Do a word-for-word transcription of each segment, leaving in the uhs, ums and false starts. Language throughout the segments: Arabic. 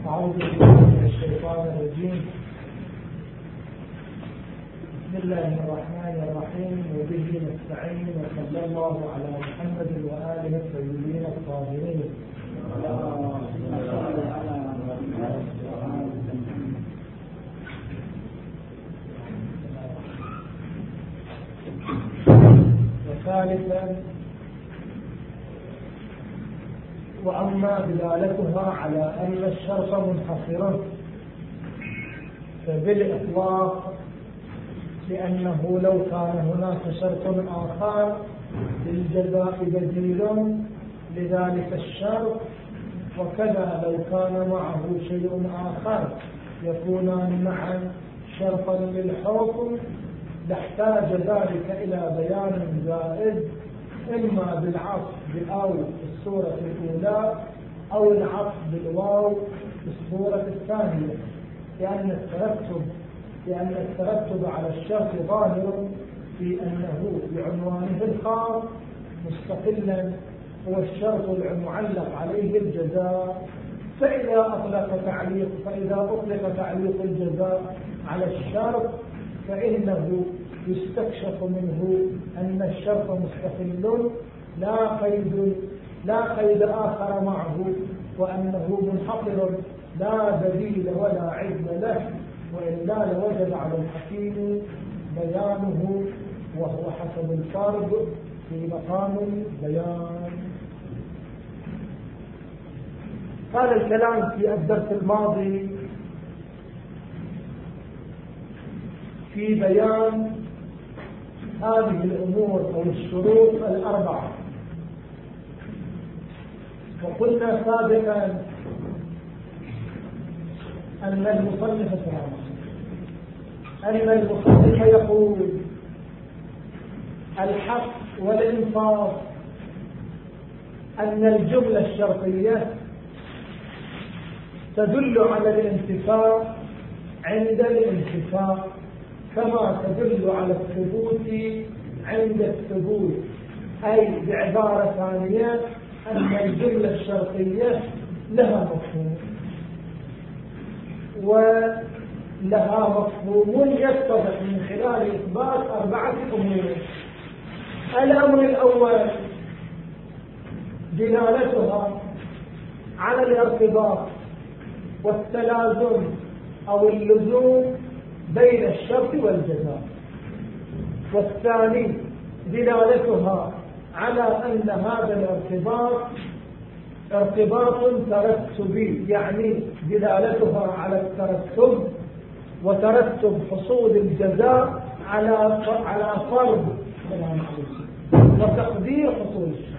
أعوذ بالله من الشيطان الرجيم. بسم الله الرحمن الرحيم، وبه نستعين، وصلى الله على محمد وآله الطيبين الطاهرين. وثالثا، وأما دلالتها على أن الشرط منحصر فبالإطلاق، لأنه لو كان هناك شرط آخر للجزاء بديل لذلك الشرط، وكذا لو كان معه شيء آخر يكونان معا شرطا للحكم، لاحتاج ذلك إلى بيان زائد، إما بالعطف بأو في الصورة الأولى أو العطف بالواو في الصورة الثانية، لأن الترتب لأن الترتب على الشرط ظاهر في أنه بعنوانه الخاص مستقلا هو الشرط المعلق عليه الجزاء. فإذا أطلق تعليق فإذا أطلق تعليق الجزاء على الشرط فإنه يستكشف منه أن الشرط مستقل لا قيد لا قيد آخر معه، وأنه منحصر لا دليل ولا عد له، وإلا لوجب على الحكيم بيانه، وهو حسب الفرض في مقام البيان. هذا الكلام في الدرس الماضي في بيان هذه الأمور أو الشروط الأربعة، وقلنا سابقا أن المصنف أن المصنف يقول الحق والإنصاف أن الجملة الشرطية تدل على الانتفاء عند الانتفاء، كما تدل على الثبوت عند الثبوت، أي بعبارة ثانية أن الجملة الشرطية لها مفهوم، ولها مفهوم يتضح من خلال إثبات أربعة أمور. الأمر الأول دلالتها على الارتباط والتلازم أو اللزوم بين الشرط والجزاء. والثاني دلالتها على أن هذا الارتباط ارتباط ترتبي، يعني دلالتها على الترتب وترتب حصول الجزاء على على فرض وتقدير حصول الشرط.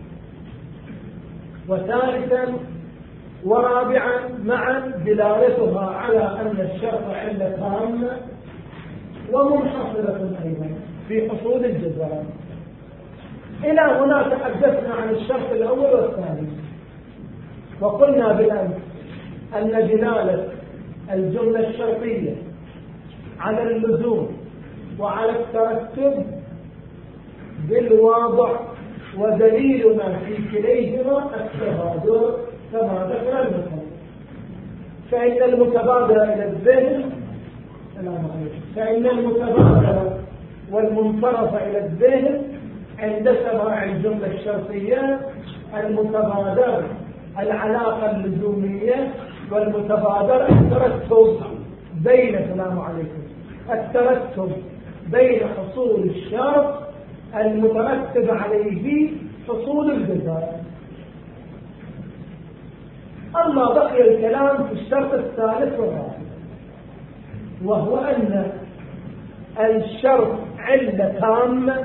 وثالثا ورابعا معا دلالتها على أن الشرط علة تامة ومنحصرة أيضا في حصول الجزاء. إلى هنا تحدثنا عن الشرط الأول والثاني، وقلنا بالأمس أن دلالة الجملة الشرطية على اللزوم وعلى الترتب بالواضع، ودليلنا في كليهما التبادر كما ذكر المثال. فإن المتبادر إلى الذهن فإن المتبادر والمنصرف إلى الذهن عند سماع الجملة الشرطية المتبادر العلاقة اللزومية، والمتبادر الترتب بين السلام عليكم الترتب بين حصول الشرط المترتب عليه حصول الجزاء. أما بقي الكلام في الشرط الثالث والرابع، وهو أن الشرط علة تامة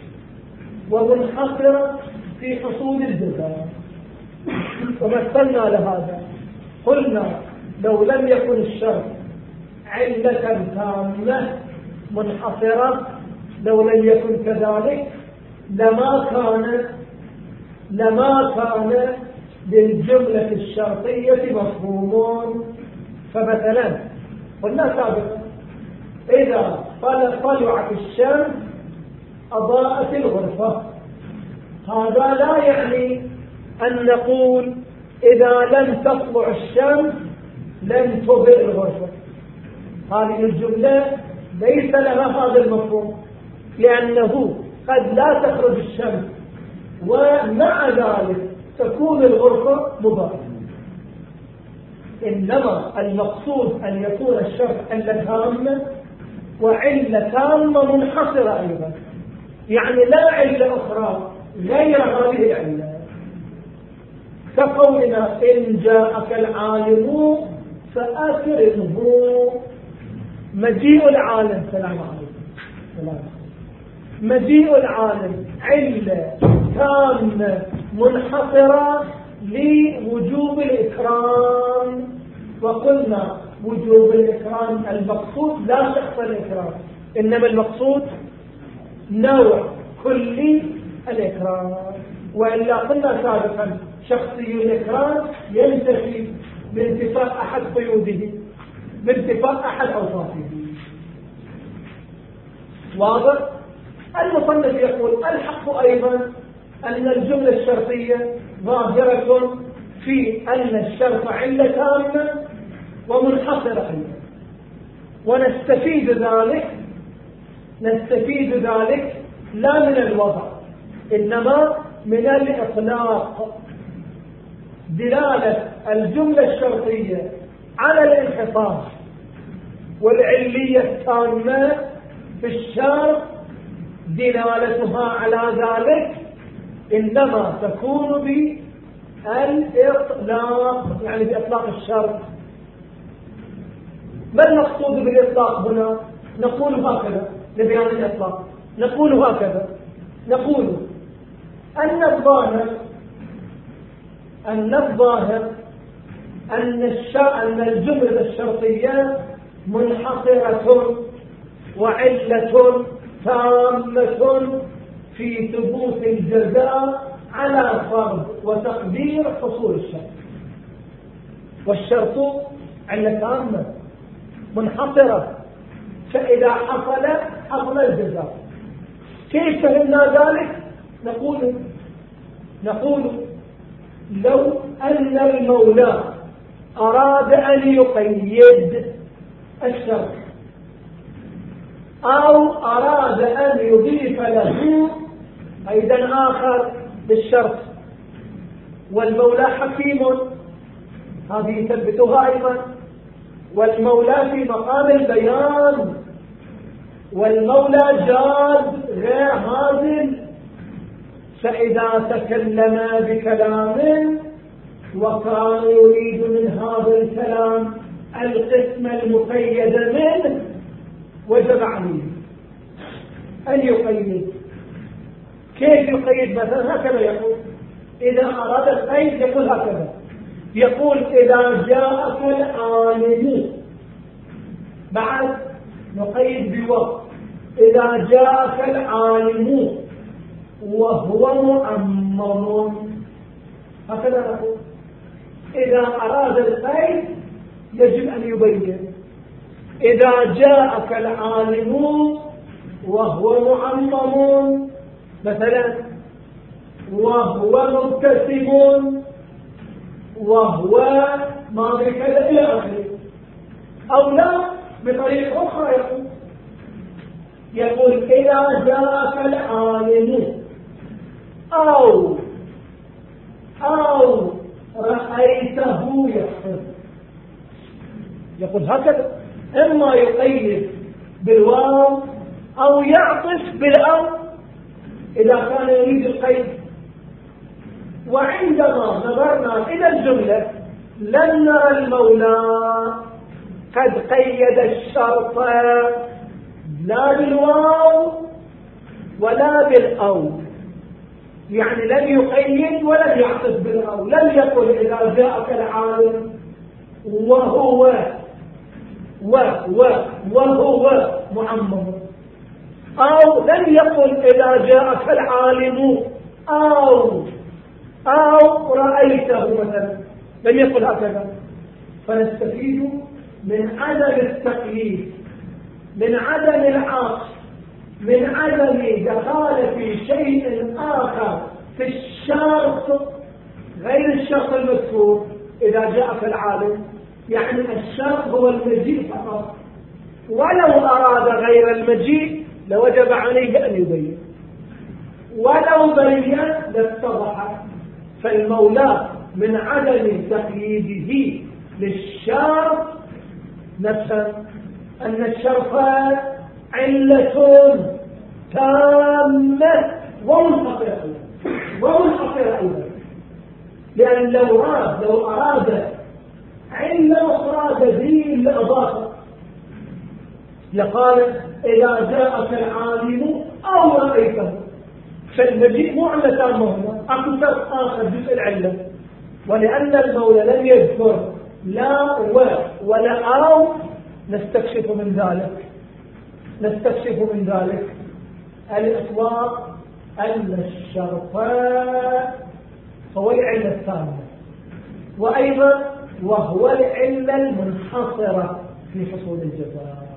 ومنحصرة في حصول الجزاء. ومثلنا لهذا قلنا لو لم يكن الشرط علة تامة منحصرة لو لم يكن كذلك لما كان لما كان للجملة الشرطية مفهوم. فمثلا قلنا سابقا إذا طلعت الشمس أضاءت الغرفة، هذا لا يعني أن نقول إذا لم تطلع الشمس لن تضئ الغرفة. هذه الجملة ليس لها هذا المفهوم، لأنه قد لا تخرج الشمس ومع ذلك تكون الغرفة مضاءة. إنما المقصود أن يكون الشرط علة تامة وعلة تامة منحصرة أيضا، يعني لا علة أخرى غير هذه العلة، كقولنا إن جاءك العالم فأكرمه. مجيء العالم، سلام عليكم، سلام. مجيء العالم علة تامة منحصرة لوجوب الإكرام، وقلنا وجوب الإكرام المقصود لا شخص الإكرام، إنما المقصود نوع كلي الإكرام. وإلا قلنا سابقا شخصي الإكرام ينتفي بانتفاء أحد قيوده، بانتفاء أحد أوصافه. واضح؟ المصنف يقول الحق أيضا أن الجملة الشرطية ظاهرة في أن الشرط علة تامة ومنحصرة أيضا، ونستفيد ذلك نستفيد ذلك لا من الوضع إنما من الإطلاق، دلالة الجملة الشرطية على الانحصار والعلية التامة في الشرط دلالتها على ذلك إنما تكون بالإطلاق، يعني بإطلاق الشرط. ما المقصود بالإطلاق هنا؟ نقول هكذا لبيان الإطلاق، نقول هكذا، نقول أن الظاهر أن الظاهر أن أن الجملة الشرطية منحصرة وعلة تامة في ثبوت الجزاء على فرض وتقدير حصول الشرط، والشرط علة تامة منحصرة، فإذا حصل حصل الجزاء. كيف فهمنا ذلك؟ نقول نقول لو أن المولى أراد أن يقيد الشرط أو أراد أن يضيف له أيضا آخر بالشرط، والمولى حكيم، هذه يثبتها أيضا، والمولى في مقام البيان، والمولى جاد غير هازل، فإذا تكلم بكلام وكان يريد من هذا الكلام القسم المقيد منه وجب عليه أن يقيد. كيف يقيد؟ مثلا هكذا يقول إذا أراد القيد يقول هكذا، يقول إذا جاءك العالم، بعد نقيد بوقت، إذا جاءك العالم وهو مؤمم، هكذا نقول. إذا أراد القيد يجب أن يبين إذا جاءك العالم وهو مؤمم، مثلا وهو مبتسم وهو ما بكذا إلى آخره، أو لا بطريقة أخرى يقول يقول إذا جاءك العالم أو أو رأيته يحفظ، يقول هكذا، إما يقيد بالواو أو يعطف بالأو إذا كان يريد القيد. وعندما نظرنا إلى الجملة لن نرى المولى قد قيد الشرط لا بالواو ولا بالأو، يعني لم يقيد ولم يعطف بالأو، لم يقل إذا جاءك العالم وهو و و وهو معمم، أو لم يقل إذا جاءك العالم أو أو رأيته مثلا، لم يقل هكذا. فنستفيد من عدم التقييد، من عدم العطف، من عدم دخالة شيء آخر في الشرط غير الشرط المذكور إذا جاءك العالم، يعني الشرط هو المجيء فقط، ولو أراد غير المجيء لوجب عليه أن يبين، ولو بين لاتضح. فالمولى من عدم تقييده للشرط نفهم أن الشرط علة تامة ومنحصرة ومنحصرة أيضا، لأن لو أراد لو أراد علة أخرى دليل لأضافة لقال إذا جاءك العالم أو رأيته، فالمجيء مو علة تامة هنا، أكثر آخر جزء العلة. ولأن المولى لم يذكر لا و ولا أو نستكشف من ذلك نستكشف من ذلك الإطلاق أن الشرط هو العلة التامة، وأيضا وهو العلة المنحصرة في حصول الجزاء.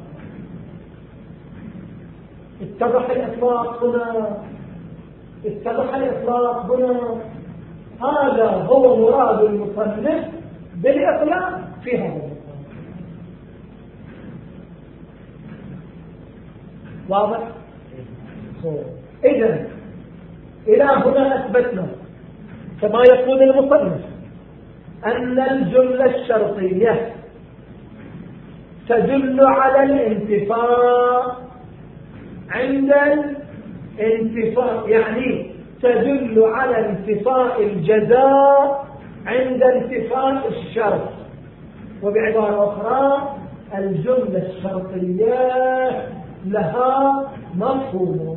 اتضح الإطلاق هنا اتضح الإطلاق هنا هذا هو مراد المصنف بالإطلاق في هذا المقام. واضح؟ إذن إلى هنا أثبتنا كما يقول المصنف أن الجملة الشرطية تدل على الانتفاء عند الانتفاء، يعني تدل على انتفاء الجزاء عند انتفاء الشرط. وبعبارة أخرى الجملة الشرطية لها مفهوم،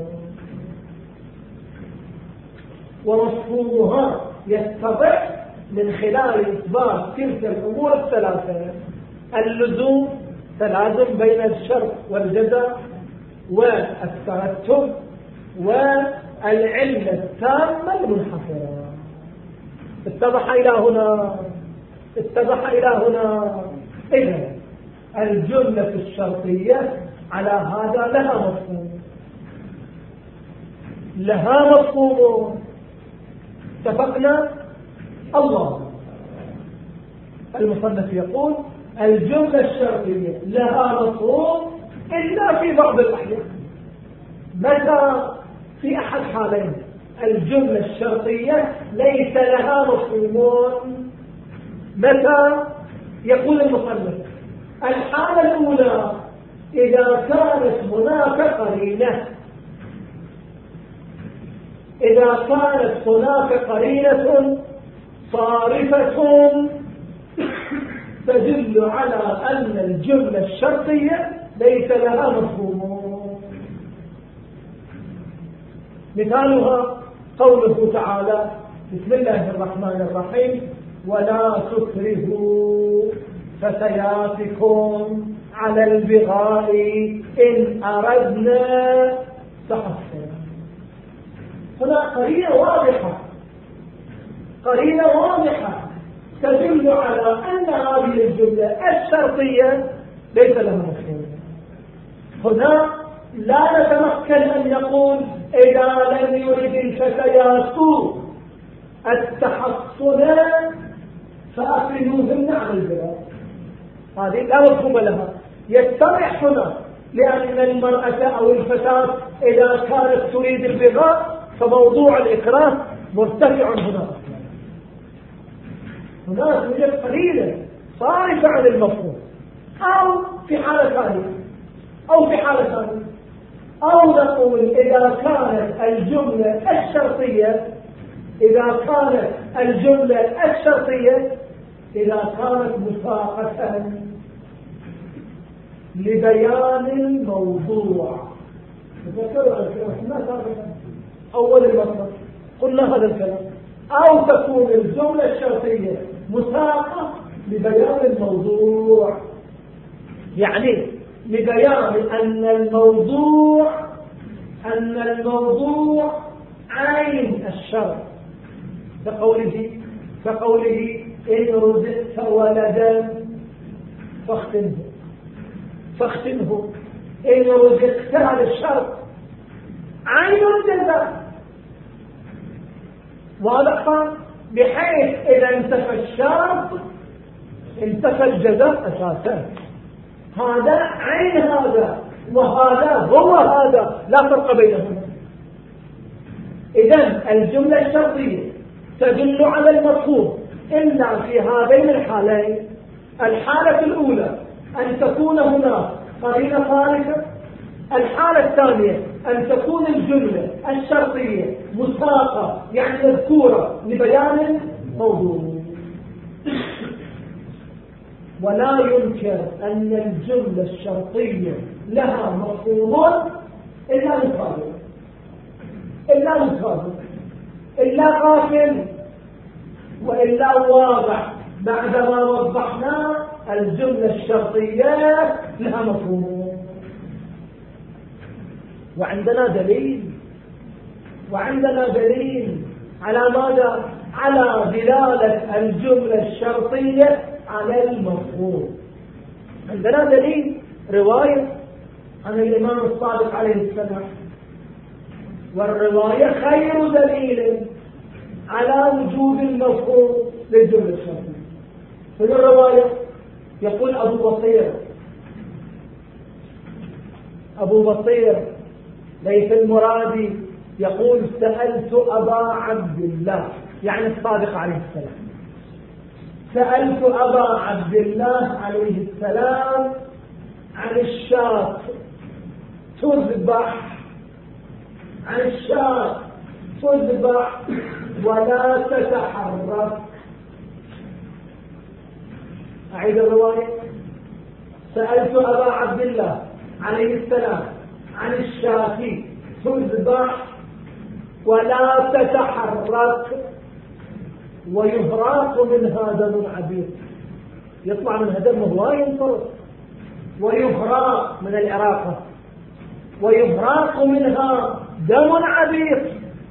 ومفهومها يتضح من خلال إثبات تلك الأمور الثلاثة: اللزوم، تلازم بين الشرط والجزاء، والترتب، والعلة التامة المنحصرة. اتضح إلى هنا اتضح إلى هنا إذن الجملة الشرطية على هذا لها مفهوم لها مفهوم اتفقنا. الله المصنف يقول الجملة الشرطية لها مفهوم إلا في بعض الأحيان. متى؟ في أحد حالين الجملة الشرطية ليس لها مفهوم. متى؟ يقول المصنف الحالة الأولى إذا كانت هناك قرينة إذا كانت هناك قرينة صارفة تدل على أن الجملة الشرطية ليس لها مفهوم. مثالها قوله تعالى بسم الله الرحمن الرحيم ولا تكرهوا فتياتكم على البغاء إن أردنا تحصنا. هنا قرينة واضحة قرينة واضحة تدل على أن هذه الجملة الشرطية ليس لها مفهوم. هنا لا نتمكن أن نقول إذا لم يرد الفتيات التحصن فأخذوهن عن البغاء، هذه لا مفهوم لها. يتضح هنا لأن المرأة أو الفتاة إذا كانت تريد البغاء فموضوع الإكراه مرتفع هنا. هناك توجد قليلة صارفة عن المفهوم. أو في حالة ثانية أو في حالة ثانية أو نقول إذا كانت الجملة الشرطية إذا كانت الجملة الشرطية إذا كانت مساقة لبيان الموضوع. تذكروا الكلام أول المطلب قلنا هذا الكلام. أو تكون الجملة الشرطية مساقة لبيان الموضوع، يعني لبيان أن الموضوع أن الموضوع عين الشرط، كقوله كقوله إن رزقت ولدا فاختنه فاختنه إن رزقت هذا الشرط عين الجزاء واضح، بحيث إذا انتفى الشرط انتفى الجزاء أساسا. هذا عين هذا وهذا هو هذا، لا فرق بينهما. إذن الجملة الشرطية تدل على المفهوم إلا في هذين الحالين. الحالة الأولى أن تكون هناك قرينة خارجة، الحالة الثانية أن تكون الجملة الشرطية مساقة يعني مذكورة لبيان موضوع. ولا ينكر أن الجملة الشرطية لها مفهوم إلا مخالف، إلا مخالف، إلا قاتل، وإلا واضح بعدما وضحنا الجملة الشرطية لها مفهوم. وعندنا دليل، وعندنا دليل على ماذا؟ على دلالة الجملة الشرطية على المفهوم. عندنا دليل، رواية عن الإمام الصادق عليه السلام، والرواية خير دليل على وجود المفهوم للجملة الشرطية. في الرواية يقول أبو بصير أبو بصير ليث المرادي يقول سألت أبا عبد الله، يعني الصادق عليه السلام، سألت أبا عبد الله عليه السلام عن الشاة تذبح، عن الشاة تذبح ولا تتحرك. أعيد الرواية. سألت أبا عبد الله عليه السلام عن الشاة تذبح ولا تتحرك ويهراق منها دم عبيد. يطلع منها دم هواي ينطرق، ويهراق من العراقة، ويهراق منها دم عبيد.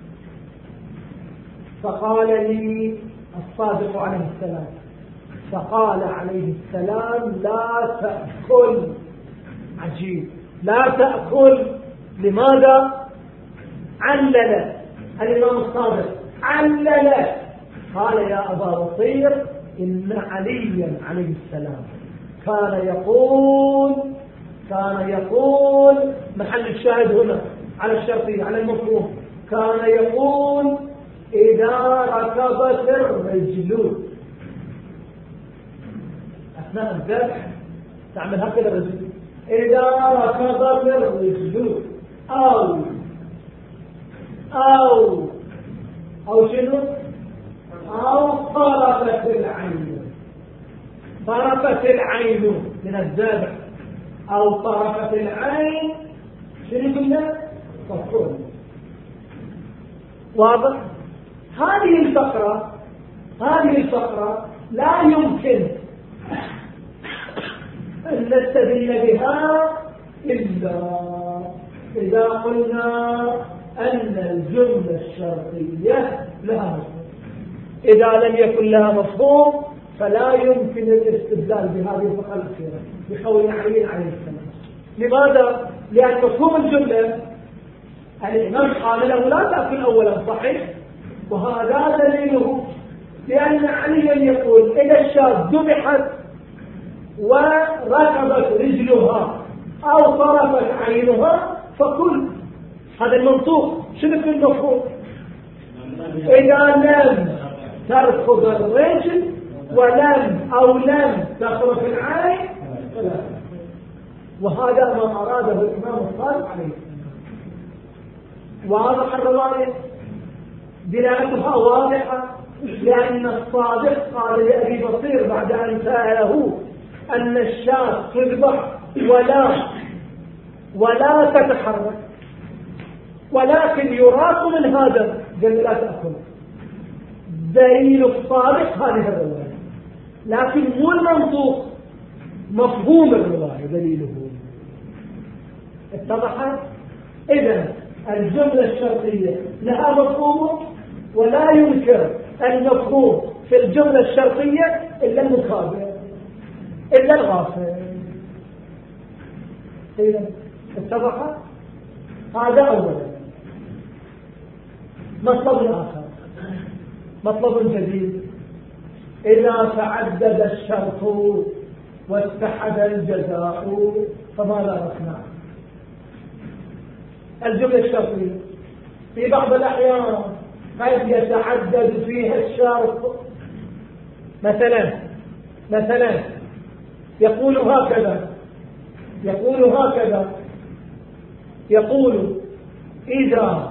فقال لي الصادق عليه السلام، فقال عليه السلام لا تأكل. عجيب، لا تأكل. لماذا؟ علل الإمام الصادق، علل، قال يا أبا بصير إن عليا عليه السلام كان يقول كان يقول محل الشاهد هنا على الشرطية على المفهوم، كان يقول إذا ركبت الرجل أثناء الذبح تعمل هكذا الرجل، إذا ركبت الرجل أو أو أو شنو؟ أو طرفت العين، طرفت العين من الذبح، أو طرفت العين شنو قلنا؟ تفصل. واضح؟ هذه الفقرة هذه الفقرة لا يمكن أن نستدل بها إلا إذا قلنا أن الجملة الشرطية لها مفهوم. إذا لم يكن لها مفهوم فلا يمكن الاستدلال بهذه الفقرة الأخيرة بقول علي عليه السلام. لماذا؟ لأن مفهوم الجملة الإمام قال له لا تأكل أولا، صحيح، وهذا دليله، لأن عليا يقول إذا الشاة ذبحت وركبت رجلها أو طرفت عينها فكل. هذا المنطوق. شنو في المفهوم؟ إذا لم تركض الرجل ولم أو لم تطرف العين فلا. وهذا ما أراده الإمام الصادق عليه السلام. واضح الرواية، دلالتها واضحة، لأن الصادق قال لأبي بصير بعد أن سأله أن الشاة تذبح ولا ولا تتحرك ولكن يراق من هذا، قال لا تأكل. دليل الصادق هذه الرواية، لكن مو المنطوق، مفهوم الرواية دليله. اتضحت؟ إذن الجملة الشرطية لها مفهوم، ولا ينكر المفهوم في الجملة الشرطية إلا المخابر، إلا الغافل. إذن اتضحت؟ هذا أولا. مطلب آخر، مطلب جديد، إذا تعدد الشرط واستحد الجزاء فماذا نصنع؟ الجملة الشرطية في بعض الأحيان قد يتعدد فيها الشرط. مثلا مثلا يقول هكذا يقول هكذا يقول إذا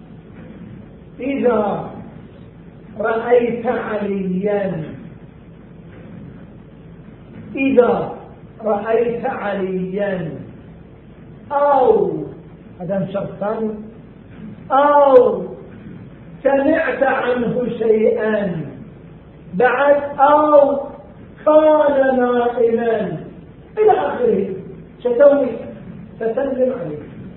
إذا رأيت عليا إذا رأيت عليا أو هذا شرط ثاني أو سمعت عنه شيئا بعد أو كان نائما إلى آخره شتوي فسلم عليه.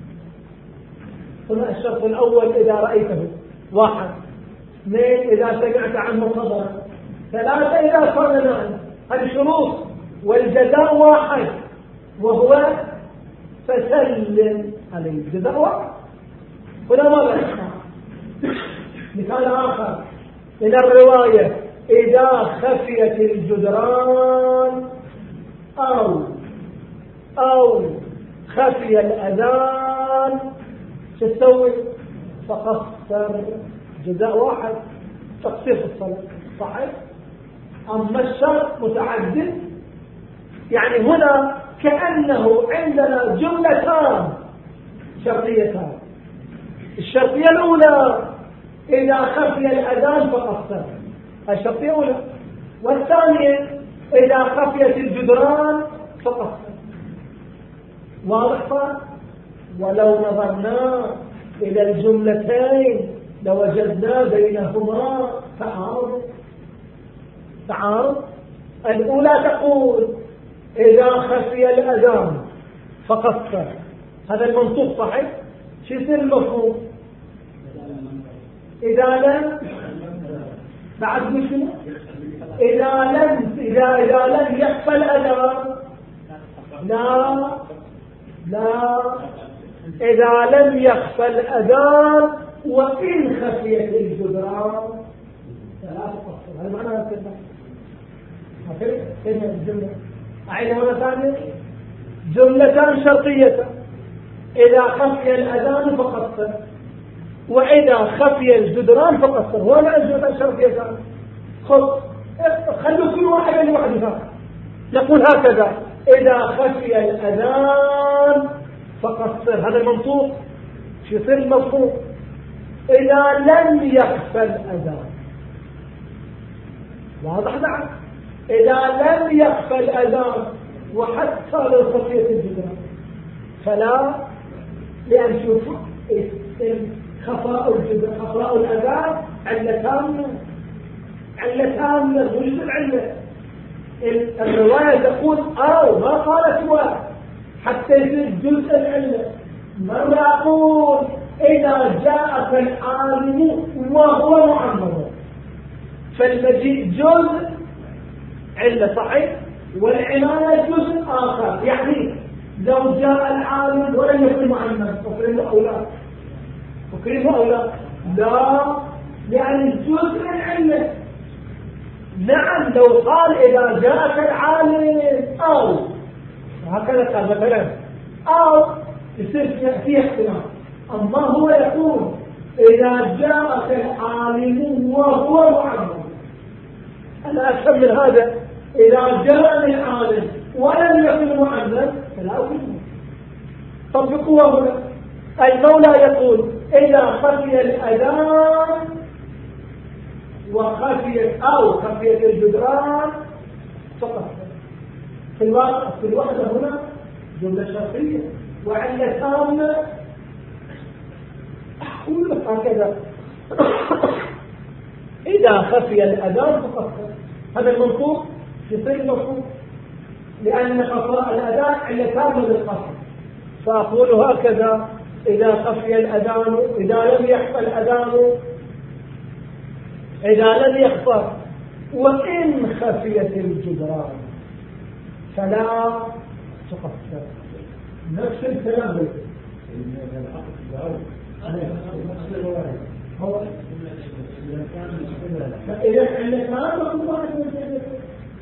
ثم الشرط الأول إذا رأيته واحد، اثنين إذا سمعت عنه خبرا، ثلاثة إذا كان نائما. هذه شروط والجزاء واحد وهو فسلم عليه. الجزاء واحد. هنا ماذا نفعل؟ مثال آخر من الرواية إذا خفيت الجدران أو أو خفي الأذان شو تسوي؟ فقصر. جزاء واحد تقصير في الصلاة صحيح. أما الشرط متعدد، يعني هنا كأنه عندنا جملتان شرطيتان. الشرطية الأولى إذا خفي الأذان فقصر، الشرطية الأولى. والثانية إذا خفيت الجدران فقصر. واضح؟ ولو نظرنا إلى الجملتين لوجدنا بينهما تعارض. تعارض. الأولى تقول إذا خفي الأذان فقصر، هذا المنطوق صحيح. شو يصير المفهوم؟ إذا لم بعد مشكلة إذا لم إذا إذا لم يخفى الأذان لا لا إذا لم يخفى الأذان وإن خفيت الجدران لا تقصر. هذا معنى الكلمة. هكذا كلمة الجملة. أعيد مرة ثانية. جملتان شرطية إذا خفي الأذان فقصر وإذا خفي الجدران فقصر. هو معنى الجملتان شرطيتان. خذ خلوا كل واحد لوحده. نقول هكذا إذا خفي الأذان فقصر، هذا المنطوق. شو يصير المفهوم؟ إذا لم يخفى الأذان. واضح نعم. إذا لم يخفى الأذان وحتى لو خفيت الجدران فلا، لأن شوفوا خفاء الجدران خفاء الأذان علتان علتان وجود العلة. الرواية تقول أو ما قالت واحد حتى يصير جزء العلة. مرة أقول إذا جاءك العالم وهو معمر، فالمجيء جزء علة صحيح، والعناية جزء آخر. يعني لو جاء العالم ولم يكن معمر أكرمه أو لا أكرمه أو لا لا، لأن الجزء العلة. نعم لو قال إذا جاءك العالم أو هكذا قال مثلا أو يصير فيه احتمال. أما هو يقول إذا جاءك العالم وهو معمر. أنا أفهم من هذا إذا جاء العالم ولم يكن معمر فلا أكرمه. طبقوا هنا. المولى يقول إذا خفي الأذان وخفيت أو خفيت الجدران فقط. في الواقع في الوحدة هنا جملة شرطية وعلة تامة. أقول لك هكذا إذا خفي الأذان فقط، هذا المنطوق يصير المنطوق، لأن خفاء الأذان علة تامة للقصر. فأقول هكذا إذا خفي الأذان إذا لم يخفى الأذان إذا لم يخفى وإن خفيت الجدران فلا تقصر. نفس الكلام. هو فإذا عندك هذا كل واحد من الجدد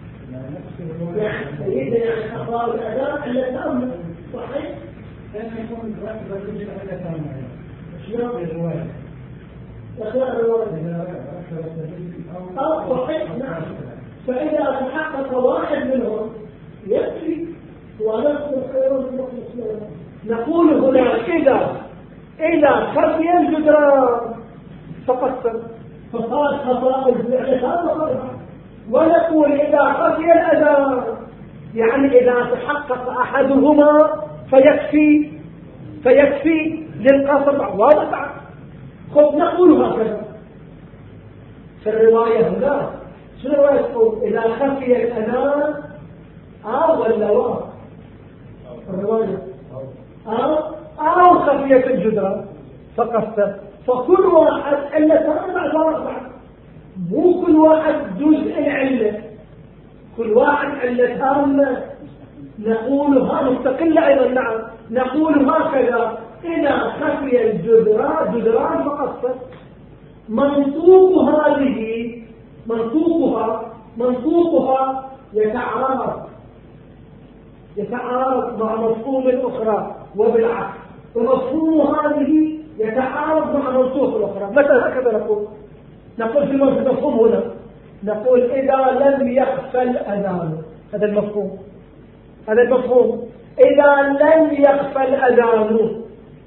يعني يعني أخبار الأداء إلا تأمل صحيح لأن يكون ركب الجزء إلا تأمل شلون الرواية إخلاء الرواية أو صحيح نعم فإذا تحقق واحد منهم يكفي ونفس الخير المخلص نقول هنا إذا إذا خفي الجدران فقد فصار خطأ الفعل ونقول إذا خفي الأذان يعني إذا تحقق أحدهما فيكفي فيكفي للقصر واضح. خذ نقول هكذا في الرواية هنا شنو الرواية تقول إذا خفي الأذان أو اللواء الرواية أو أو خفية الجدران فقط فكل واحد إلا تربع ضربع مو كل واحد جزء العلة كل واحد علة تامة نقولها مستقلة أيضا نعم نقول هكذا إذا خفي الجدران جدران فقط منطوق هذه منطوقها منطوقها يتعارض يتعارض مع مفهوم الأخرى وبالعكس ومفهوم هذه يتعارض مع منطوق الأخرى. مثلا هكذا نقول نقول في المفهوم هنا نقول إذا لم يخفى الأذان هذا المفهوم هذا المفهوم إذا لم يخفى الأذان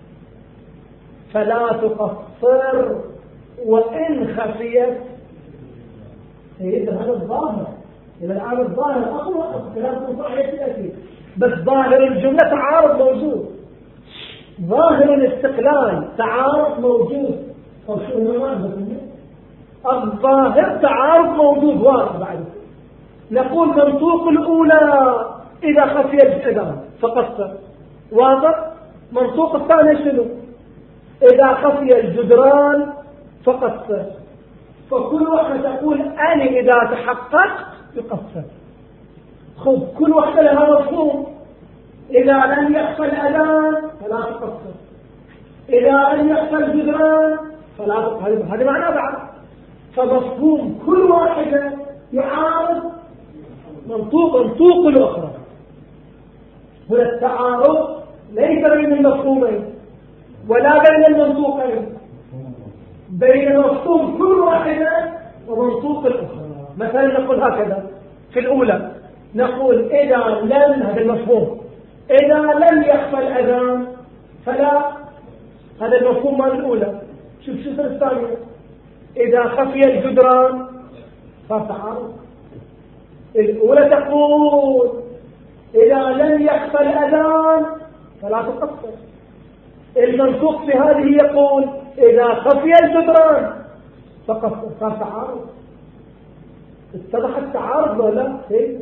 فلا تقصر وإن خفيت إذا هذا الظاهر إذا الآن الظاهر أقوى اختلاف صحيح الأكيد بس ظاهر الجملة تعارض موجود ظاهر الاستقلال تعارض موجود طب شو المعنى الظاهر تعارض موجود واضح بعد نقول منطوق الأولى إذا خفي الأذان فقصر واضح منطوق الثاني شنو إذا خفي الجدران فقصر فكل واحد تقول أنا إذا تحققت يقصر خذ كل واحدة لها مفهوم إذا لم يخفى الأذان فلا تقصر إذا لم يخفى الجدران فلا تقصر هذا معنى بعد فمفهوم كل واحدة يعارض منطوق منطوق الأخرى هنا التعارض ليس بين المفهومين ولا بين المنطوقين بين مفهوم كل واحدة ومنطوق الأخرى. مثلا نقول هكذا في الأولى نقول إذا لم هذا المفهوم إذا لم يخفى الأذان فلا هذا المفهوم مال الأولى. شوف شو الثانية إذا خفي الجدران فتعارض الأولى تقول إذا لم يخفى الأذان فلا تقصر المنطوق في هذه يقول إذا خفي الجدران فقصر صار تعارض اتضح التعارض ولا لا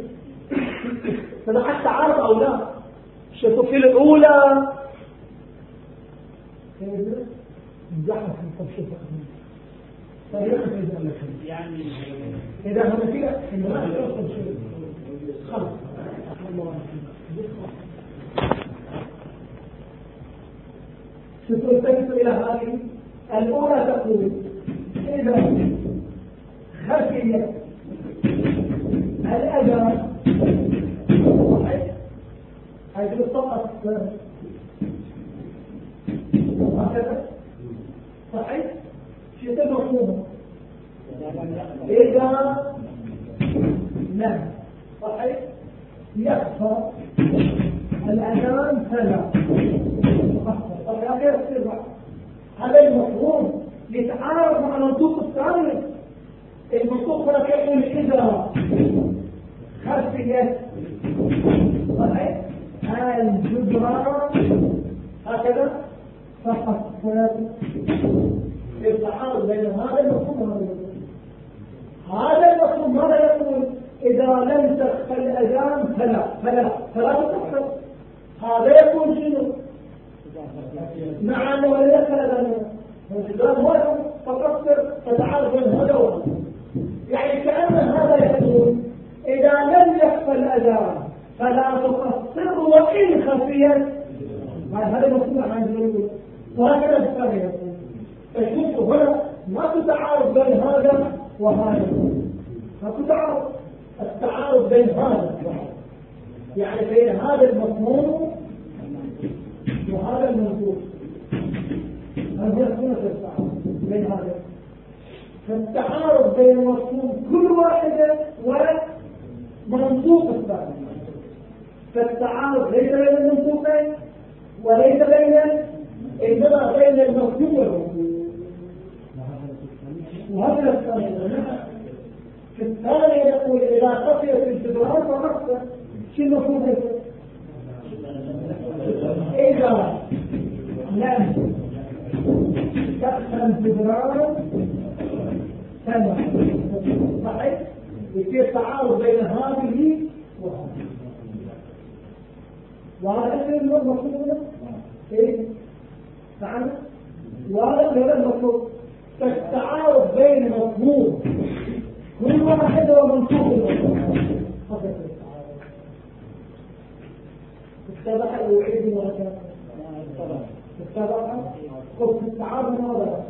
اتضح التعارض أو لا شوفوا في الأولى يعني إذا هم كده خلاص شوفوا التفت إلى هذه الأولى تقول إذا خفي الأذان هذه الطاقة هكذا صحيح شيء تفهمه إذا لم صحيح يخفى الأذان فلا هذا المفهوم يتعارض مع المنطوق الثاني المنطوق هنا يقول إذا خفيت صحيح الجدران هكذا فقط التعارض بين هذا المفهوم وهذا المفهوم هذا المفهوم ماذا يقول إذا لم تخفى الأذان فلا فلا فلا تخفى هذا يقول شنو مع أنه لا يخفى الأذان الجدران هو فقصر تتعارض بين هذا وهذا يعني كأن هذا يقول إذا لم يخفى الأذان فلا تقصر وإن خفيت هذا المفهوم عن ذلك وهكذا الثاني يقول فشوفوا هنا ما تتعارض بين هذا وهذا، ما تتعارض. التعارض بين هذا وهذا يعني بين هذا المفهوم وهذا المنطوق، هذا هنا التعارض بين هذا. فالتعارض بين المفهوم كل واحدة ومنطوق الثاني، فالتعارض ليس بين المنطوقين وليس بين إنما بين المفهوم والمنطوق. وهذا الثاني في الثاني يقول إذا خفيت الجدران فنقص شو المفهوم هذا؟ إذا لم تخفى الجدران سمع صحيح؟ يصير تعارض بين هذه وهذه، وهذا ايش المفروض هنا؟ ايه؟ تعالى وهذا هذا المفروض التعارض بين مفهوم كل واحد ومنطوق المفهوم. هذا التعارض اتبع الوحيد مرة اتبع قلت التعارض ماذا؟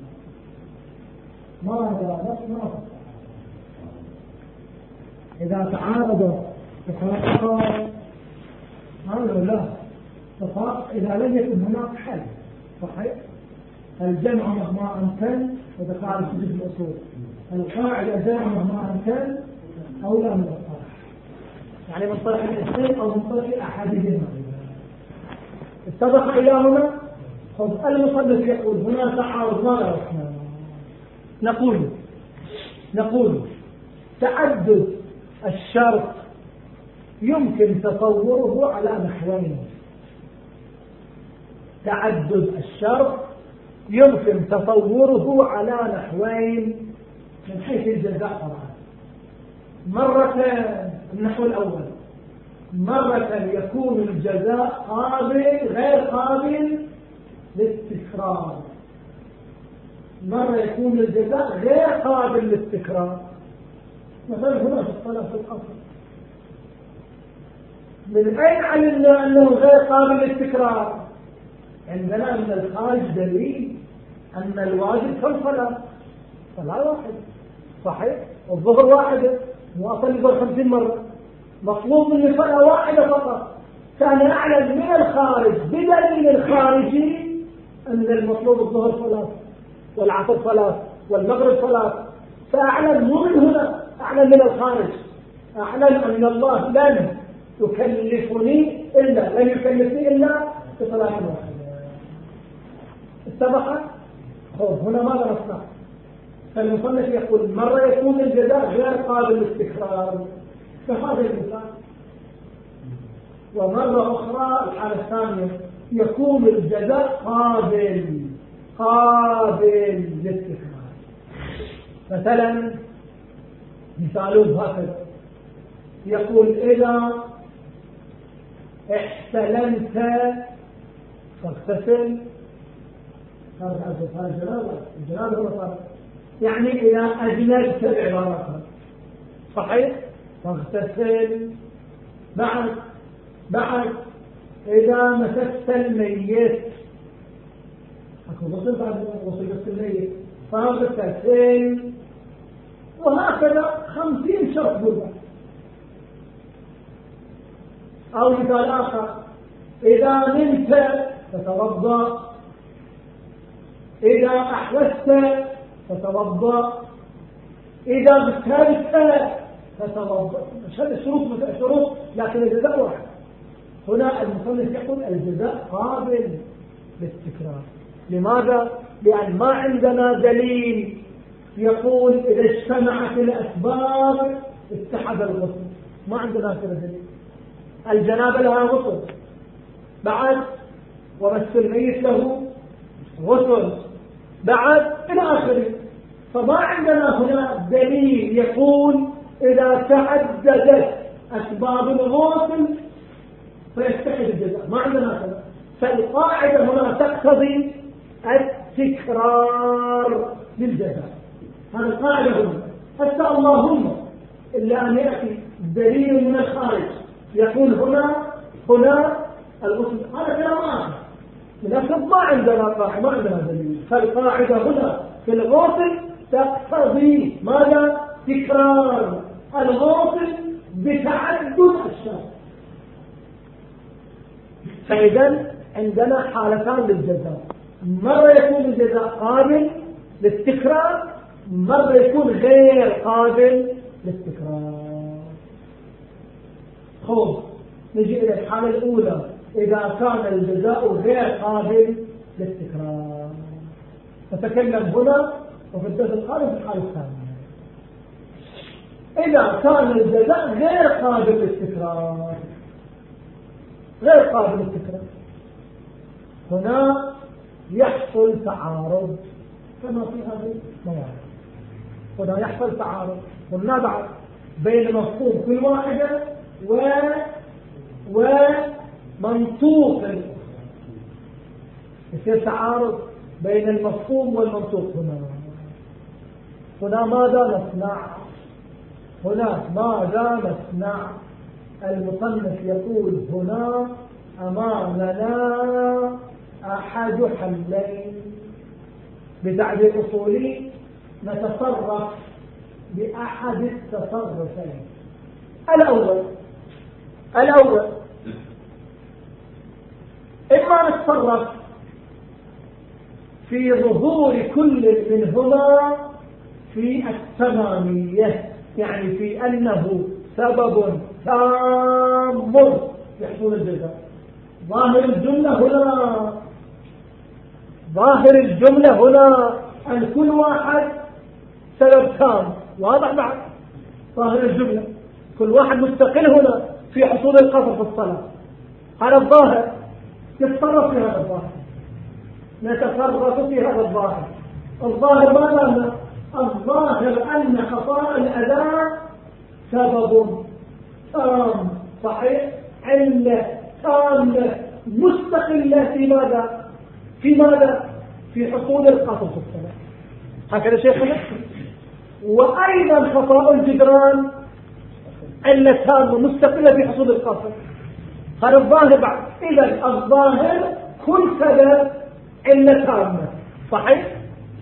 ماذا نصنع إذا تعارض تفاقا؟ قالوا لا، تفاق إذا لم يكن هناك حل. صحيح؟ الجمع مهما أمكن، وده قاعدة في الأصول القاعدة الجمع مهما أمكن أولى من الطرح، يعني من طرح الاثنين أو من طرح أحدهما. اتفق إلى هنا. خذ المصنف يقول هنا تعارض ما رأينا. نقول نقول تعدد الشرط يمكن تصوره على نحوين. تعدد الشرط يمكن تصوره على نحوين من حيث الجزاء طبعا. مرة النحو الأول، مرة يكون الجزاء قابل غير قابل للتكرار، مرة يكون الجزاء غير قابل للتكرار. مثلا هنا في الصلاة في الأصل من أين علمنا أنه غير قابل للتكرار؟ عندنا من الخارج دليل أن الواجب كالصلاة صلاة واحدة. صحيح؟ الظهر واحدة، مو أصلي الظهر خمسين مرة، مطلوب مني صلاة واحدة فقط. كان أعلم من الخارج بدليل الخارجي أن المطلوب الظهر صلاة والعصر صلاة والمغرب صلاة، فأعلم مو من هنا، أعلم من الخارج. أعلم أن الله لن يكلفني إلا لن يكلفني إلا بصلاة واحدة. اتفق؟ خذ هنا ماذا نصنع؟ فالمصنف يقول مرة يكون الجزاء غير قابل للاستكرار كهذا المثال، ومرة أخرى الحالة الثانية يكون الجزاء قابل قابل للاستكرار. مثلا مثاله هكذا يقول إذا احتلمت فاغتسل. هذا الجنابة الجنابة هو صار يعني إذا أجنبت بعبارة صحيح فاغتسل. بعد بعد إذا مسست الميت أكو وصل بعد وصل بس الميت فاغتسل. وهكذا خمسين شرط بربع. أو مثال آخر إذا نمت فتوضأ، إذا أحوست فتوضأ، إذا اغتبت فتوضأ. مش هذه الشروط شروط لكن الجزاء واحد. هنا المصنف يقول الجزاء قابل للتكرار. لماذا؟ لأن ما عندنا دليل يقول إذا اجتمعت الأسباب اتحد الغسل. ما عندنا كذا دليل. الجنابة لها غسل، بعد ومس الميت له غسل، بعد إلى آخره. فما عندنا هنا دليل يقول إذا تعددت أسباب الغسل فيتحد الجزاء. ما عندنا كذا. فالقاعدة هنا تقتضي التكرار للجزاء. هذا القاعدة هنا. حتى اللهم إلا أن يأتي دليل من الخارج يقول هنا هنا الغسل. هذا كلام آخر. لكن ما عندنا قاعدة، ما عندنا دليل. فالقاعدة هنا في الغسل تقتضي ماذا؟ تكرار الغسل بتعدد الشرط. فإذا عندنا حالتان للجزاء، مرة يكون الجزاء قابل للتكرار، مرة يكون غير قابل للتكرار. خوف نجي إلى الحالة الأولى، إذا كان الجزاء غير قابل للتكرار نتكلم هنا، وفي الدرس القادم في الحالة الثانية. إذا كان الجزاء غير قابل للتكرار، غير قابل للتكرار، هنا يحصل تعارض كما في هذه المواضع. هنا يحصل تعارض والنبع بين مفهوم كل واحدة و ومنطوق الأخرى، يصير تعارض بين المفهوم والمنطوق. هنا هنا ماذا نصنع؟ هنا ماذا نصنع؟ المصنف يقول هنا أمامنا أحد حلين. بتعبير أصولي نتصرف بأحد التصرفين. الأول الأول إما نتصرف في ظهور كل منهما في التمامية، يعني في أنه سبب تام يحصل الجزاء. ظاهر الجملة هنا ظاهر الجملة هنا أن كل واحد سبب تام، واضح بعد ظاهر الجملة كل واحد مستقل هنا في حصول القصر في الصلاة. هذا الظاهر، نتصرف في هذا الظاهر، نتصرف في هذا الظاهر. الظاهر ماذا؟ الظاهر أن خطأ الأداء سبب تام صحيح، علة تامة مستقلة في ماذا؟ في ماذا؟ في حصول القصر في الصلاة. هكذا شيخنا. وأيضا خطأ الجدران علة تامة مستقلة في حصول القصر. هذا الظاهر بعد. إذا الظاهر كل سبب علة تامة صحيح.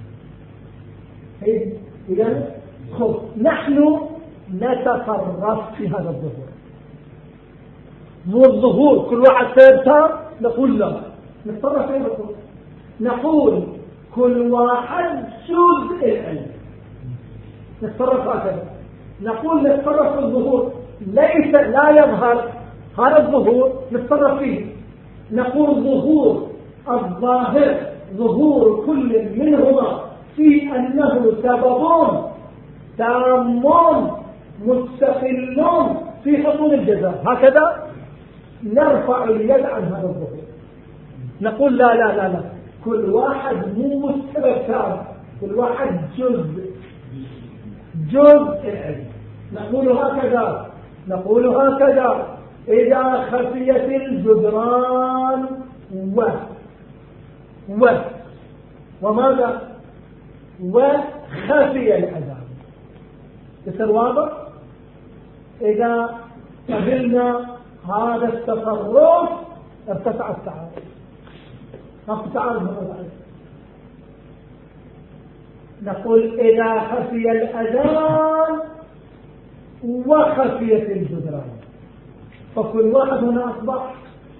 إذا خذ نحن نتصرف في هذا الظهور، مو الظهور كل واحد سبب تام نقول لا، نتصرف في نقول نقول كل واحد جزء العلم، نتصرف هكذا. نقول نتصرف في الظهور ليس لا يظهر هذا الظهور نتصرف فيه. نقول ظهور الظاهر ظهور كل منهما في أنه سبب تام مستقل في حصول الجزاء، هكذا نرفع اليد عن هذا الظهور. نقول لا لا لا لا، كل واحد مو سبب تام، كل واحد جزء جزء العلم. نقول هكذا نقول هكذا إذا خفيت الجدران و و وماذا؟ وخفي الأذان. يصير واضح؟ إذا قبلنا هذا التصرف ارتفع التعارض. ما تعارض. نقول إذا خفي الأذان وخفيت الجدران، فكل واحد هنا أصبح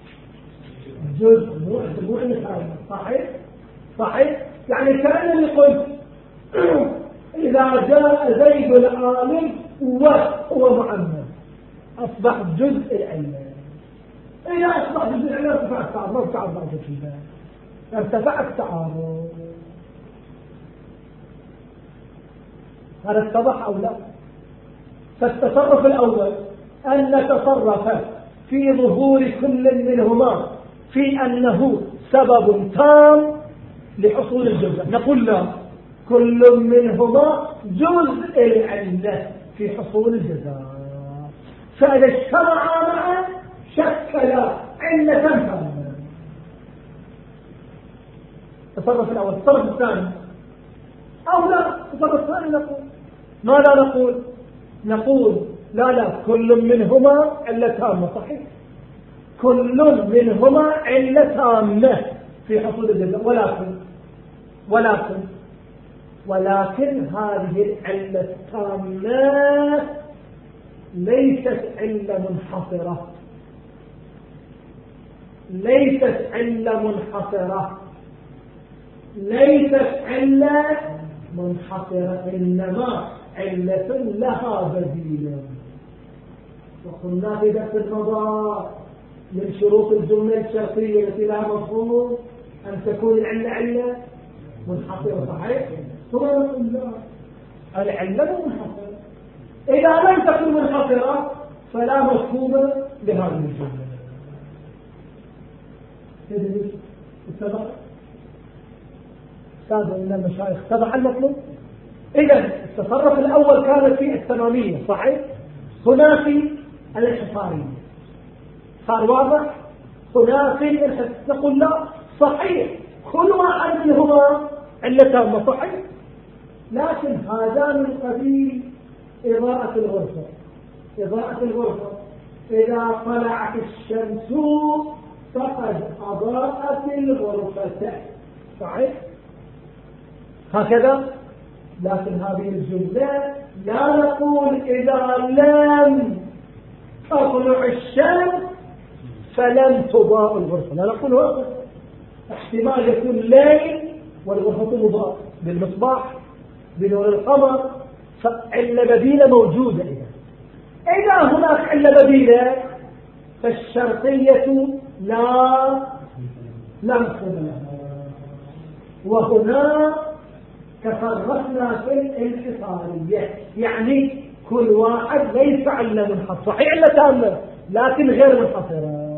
جزء مو مثال. صحيح صحيح. يعني كأنني قلت إذا جاء زيد العالم وهو محمد أصبح جزء العلم. إذا أصبح جزء العلم ارتفع التعارض، ما ارتفع بعض الشيء، ارتفع التعارض. هذا اتضح أو لا؟ فالتصرف الأول أن نتصرف في ظهور كل منهما في أنه سبب تام لحصول الجزاء. نقول لا، كل منهما جزء العلة في حصول الجزاء. فإذا اجتمعا معا شكل علة تامة. التصرف الأول. التصرف الثاني أو لا، التصرف الثاني نقول ماذا نقول؟ نقول لا لا، كل منهما علة تامة صحيح، كل منهما علة تامة في حصول الجزاء، ولكن ولكن ولكن هذه العلة التامة ليست علة منحصرة، ليست علة منحصرة ليست علة منحصرة إنما علة لها بديل. وقلنا في درس المضى من شروط الجملة الشرطية التي لها مفهوم أن تكون العلة علة منحصرة، صحيح؟ سبحان الله، العلة منحصرة. إذا لم تكن منحصرة فلا مفهوم لهذه الجملة. اتضح؟ استاذ من المشايخ اتضح المطلوب؟ إذا التصرف الأول كان في التمامية، صحيح؟ هنا في الانحصارية. صار واضح؟ هنا في الانحصارية نقول لا، صحيح كل واحد منهما علتان، صحيح، لكن هذا من قبيل إضاءة الغرفة. إضاءة الغرفة إذا طلعت الشمس فقد أضاءت الغرفة، صحيح؟ هكذا. لكن هذه الجملة لا نقول إذا لم تطلع الشمس فلن تضاء الغرفة، لا نقول هذا. احتمال يكون الليل والغرفة مضاء بالمصباح بنور القمر، فعلة بديلة موجودة. إذا إذا هناك علة بديلة فالشرطية لا لا مفهوم لها. وهنا تفرقنا في الانحصارية، يعني كل واحد ليس علة منحصرة، صحيح علة تامة لكن غير منحصرة.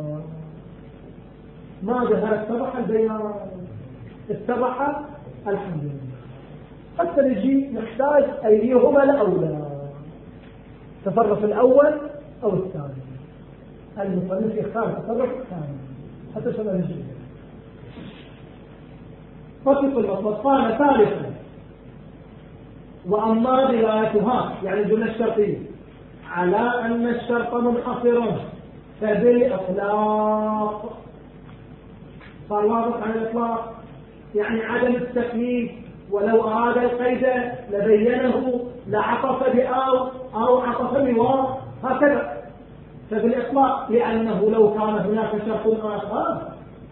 ماذا اتضح البيان؟ اتضح الحمد لله. حتى نجي نحتاج أيهما الأولى، التصرف الأول أو الثاني. المصنف يختار التصرف الثاني حتى شو نجي. فصل المطلب قال ثالثا: وأما روايتها يعني الجملة الشرطية على أن الشرط منحصر فبالإطلاق. صار واضح عن الإطلاق يعني عدم التقييد، ولو أراد القيد لبينه، لعطف بأو أو عطف بواو، هكذا. فبالإطلاق لأنه لو كان هناك شرط آخر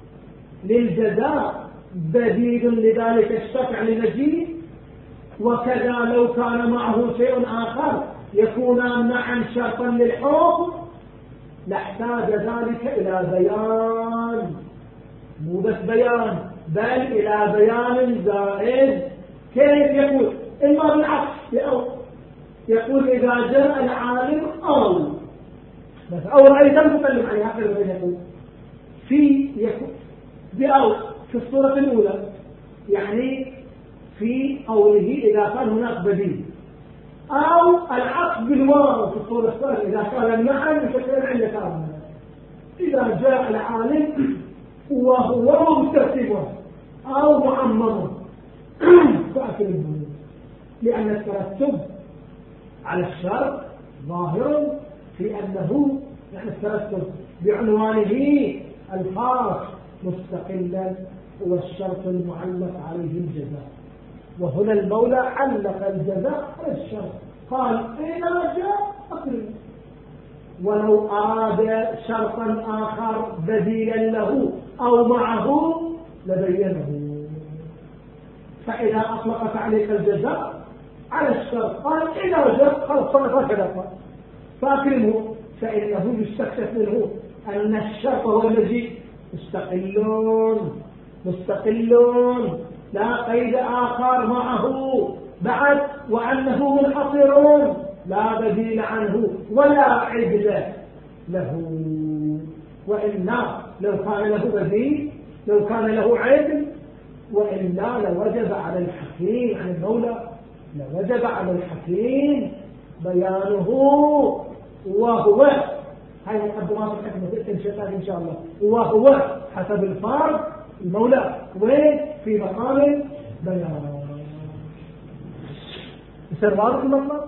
للجزاء بديل لذلك الشرط عن المجيء، وكذا لو كان معه شيء آخر يكونان معا شرطا للحكم لاحتاج ذلك إلى بيان، مو بس بيان بل إلى بيان زائد. كيف يقول؟ إما بالعكس بأو، يقول إذا جاء العالم أو بس أو رأيت المتكلم عليه، هكذا يقول في يكون بأو في الصورة الأولى، يعني في قوله إذا كان هناك بديل، أو العكس بالواو في الصورة الثانية إذا كان معا بشكل علة كاملة. إذا جاء العالم وهو مسترتبه أو معممه فأكل البنود، لأن الترتب على الشرط ظاهر في أنه يعني الترتب بعنوانه الخاص مستقلا هو الشرط المعلق عليه الجزاء. وهنا المولى علق الجزاء على الشرط، قال إذا جاء أكل، ولو أراد شرطا آخر بديلا له أو معه لبينه. فإذا أطلق تعليق الجزاء على الشرط قال إذا جاء خلص صنف كذا فأكرمه، فإنه يستكشف منه أن الشرط هو المجيء مستقلون مستقلون لا قيد آخر معه بعد، وأنه منحصر لا بديل عنه ولا عدل له. وإلا لو كان له بديل، لو كان له عدل، وإلا لوجب على الحكيم عن المولى لوجب على الحكيم بيانه، وهو هاي مقدمات الحكمة الشيطان إن شاء الله، وهو حسب الفرض المولى وين في مقام بيان. يصير واضح المطلب.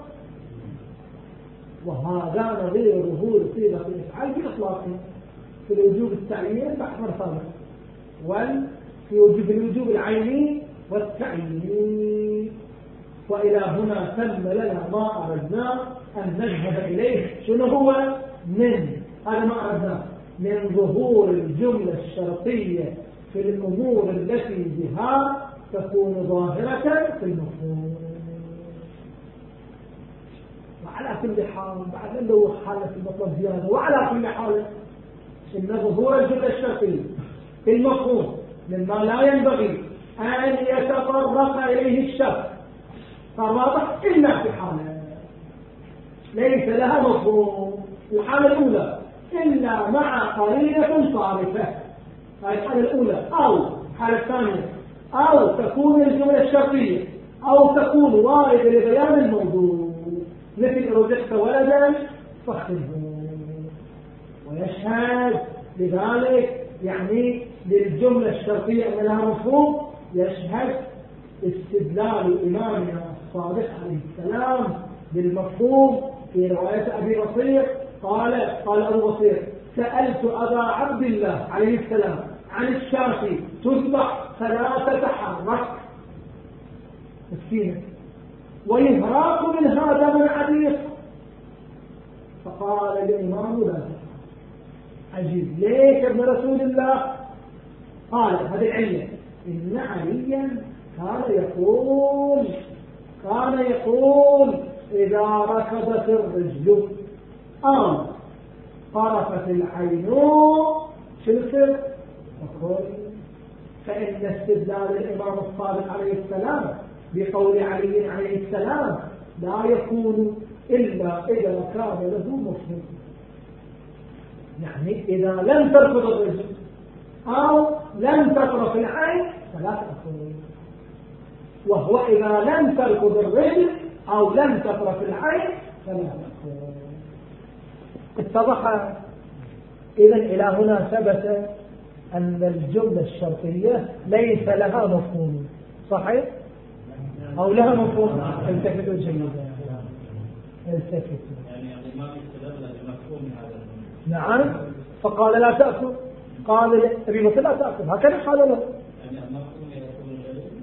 وهذا نظير ظهور صيغة الإفعال في إطلاقه في الوجوب التعيين بحث مرسالة، وفي وجوب الوجوب العيني والتعيين. وإلى هنا تم لنا ما أردنا أن نذهب إليه. شنو هو؟ من هذا ما أردنا من ظهور الجملة الشرطية في الأمور التي بها تكون ظاهرة في المفهوم. وعلى كل حال بعد أن لو حالة المطلب زيادة، وعلى كل حال إن ظهور الجملة الشرطية في المفهوم مما لا ينبغي أن يتطرق إليه الشرط فالواضح إلا في حالة ليس لها مفهوم. الحالة الأولى إلا مع قرينة صارفة، هذه الحالة الأولى. أو الحالة الثانية أو تكون الجملة الشرطية أو تكون واردة لبيان الموضوع، مثل رزقت ولدا فاختمه. ويشهد لذلك يعني للجملة الشرطية أن لها مفهوم يشهد استدلال إمامنا الصادق عليه السلام بالمفهوم في رواية أبي بصير. قال قال أبو بصير سألت أبا عبد الله عليه السلام عن الشاة تذبح فلا تتحرك مسكينة ويهراق من هذا من عديق، فقال الإمام لا تفعل. عجيب ليش ابن رسول الله؟ قال هذه العلة إن عليا كان يقول كان يقول إذا ركضت الرجل أو طرفت العين شلفر أقول. فإن استدلال الإمام الصادق عليه السلام بقول علي عليه السلام لا يكون إلا إذا كان له مفهوم، يعني إذا لم تركض الرجل أو لم تطرف العين فلا تأخذ، وهو إذا لم تركض الرجل أو لم تطرف العين فلا تأخذ. اتضح إذن إلى هنا ثبت أن الجملة الشرطية ليس لها مفهوم، صحيح؟ أو لها مفهوم؟ التفتوا جيدا، التفتوا. يعني ما يستدل بمفهوم هذا. نعم، فقال لا تأكل، قال أبي بكر لا تأكل، هكذا قال له. يعني المفهوم يكون الغلو.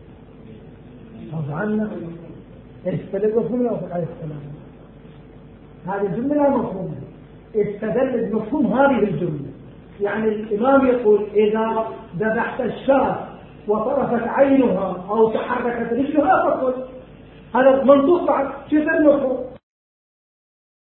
طبعا استدل بمفهوم يوسف عليه السلام. هذه الجملة لا مفهوم، استدل بمفهوم هذه الجملة. يعني الإمام يقول إذا ذبحت الشاة وطرفت عينها أو تحركت رجلها فقل، هذا منطوق بعد شيء المفهوم.